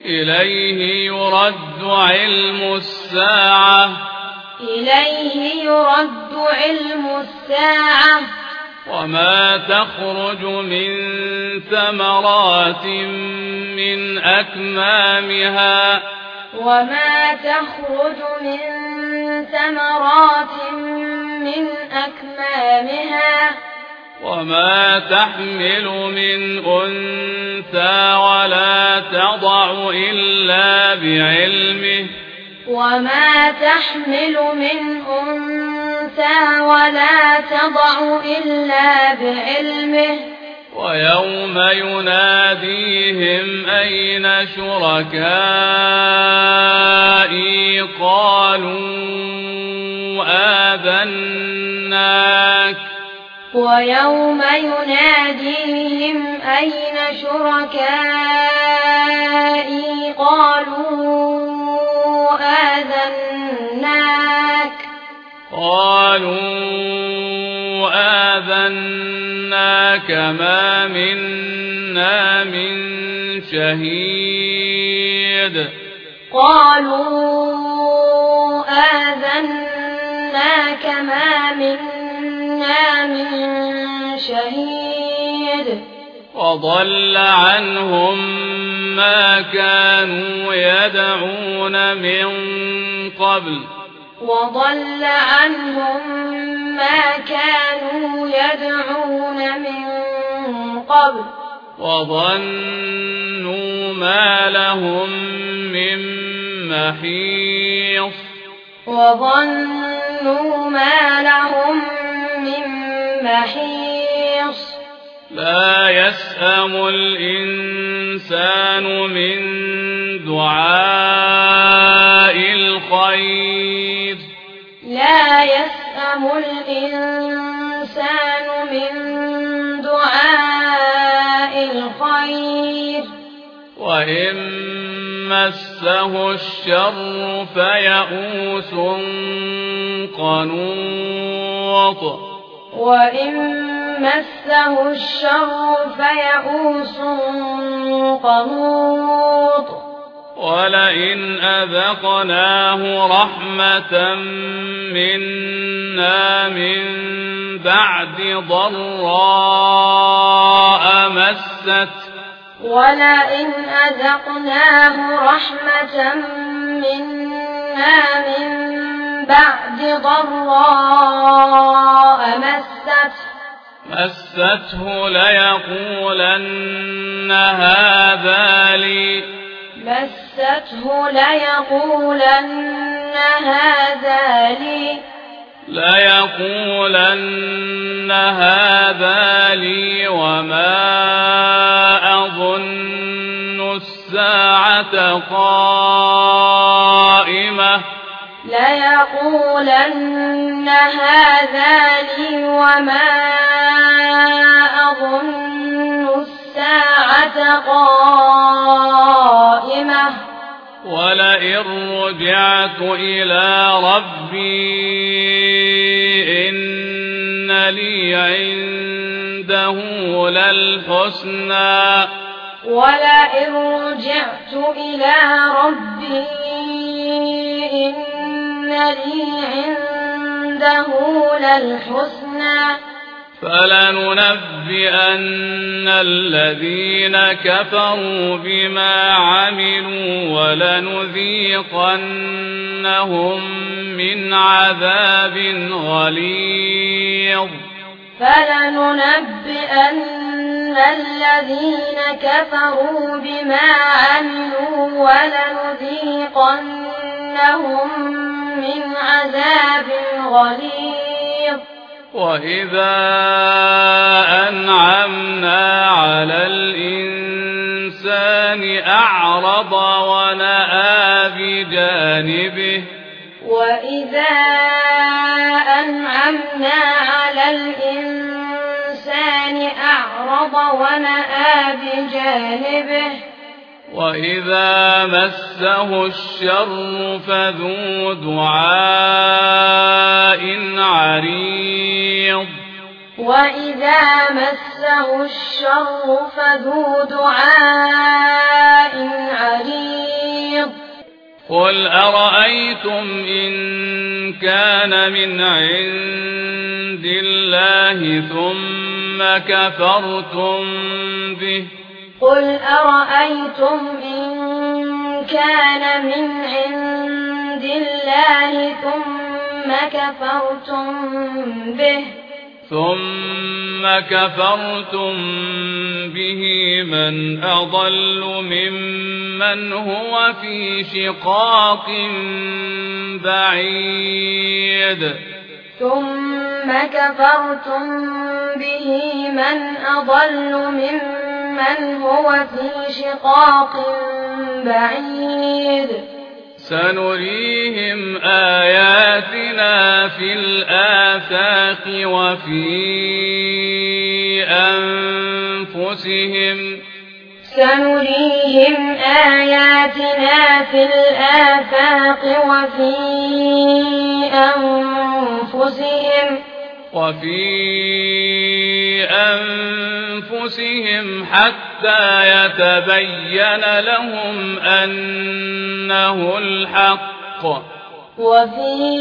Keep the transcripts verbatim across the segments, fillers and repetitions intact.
إليه يرد علم الساعة إليه يرد علم الساعة وما تخرج من ثمرات من أكمامها وما تخرج من ثمرات من أكمامها وما تحمل من أنثى ولا تضع إلا بعلمه وما تحمل من أنثى ولا تضع إلا بعلمه ويوم يناديهم أين شركائي قالوا آذناك ويوم يناديهم أين شركائي قالوا آذناك قالوا آذناك ما منا من شهيد قالوا آذناك ما منا من شهيد وضل عنهم ما كانوا يدعون من قبل وضل عنهم ما كانوا يدعون من قبل وظنوا ما لهم من محيص وظنوا ما لهم من محيص لا يسأم الإنسان من دعاء الخير لا يسأم الإنسان من دعاء الخير وإن مسه الشر فيئوس قنوط وإن مسه الشر فيئوس قنوط ولئن أذقناه رحمة منا من بعد ضراء مسته ولئن أذقناه رحمة منا من بعد ضراء مسته مسته ليقولن هذا لي مسته ليقولن هذا لي ليقولن هذا لي وما أظن الساعة قائمة ليقولن هذا لي وما أظن الساعة قائمة ولئن رجعت إلى ربي إن لي عنده للحسنى ولئن رجعت إلى ربي إن لي عنده للحسنى فلننبئن الذين كفروا بما عملوا ولنذيقنهم من عذاب غليظ فلننبئن الذين كفروا بما عملوا ولنذيقنهم من عذاب غليظ وإذا أنعمنا على الإنسان أعرض ونأى بجانبه وإذا أنعمنا على الإنسان أعرض ونأى بجانبه وإذا مسه الشر فذو دعاء عريض وإذا مسه الشر فذو دعاء عريض قل أرأيتم إن كان من عند الله ثم كفرتم به قل أرأيتم إن كان من عند الله ثم كفرتم به ثم كفرتم به من أضل ممن هو في شقاق بعيد ثم كفرتم به من أضل ممن هو في شقاق بعيد سنريهم آياتنا في الآفاق وفي أنفسهم سنريهم آياتنا في الآفاق وفي أنفسهم وفي أنفسهم حتى يتبين لهم أنه الحق وفي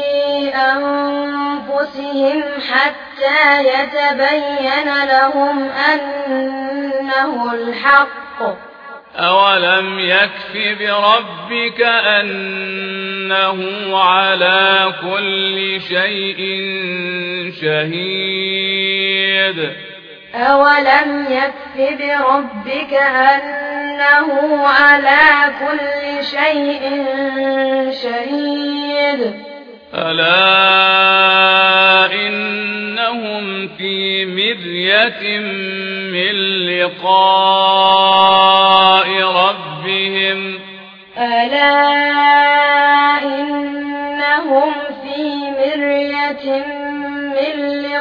أنفسهم حتى يتبين لهم أنه الحق أولم يكف بربك أنه على كل شيء شهيد أولم يكف بربك أنه على كل شيء شهيد ألا إنهم في مرية من لقاء ربهم ألا إنهم في مرية من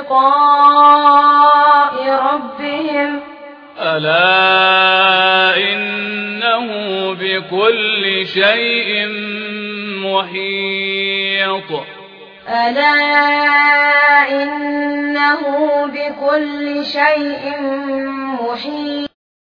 لقاء ربهم ألا إنه بكل شيء محيط ألا إنه بكل شيء محيط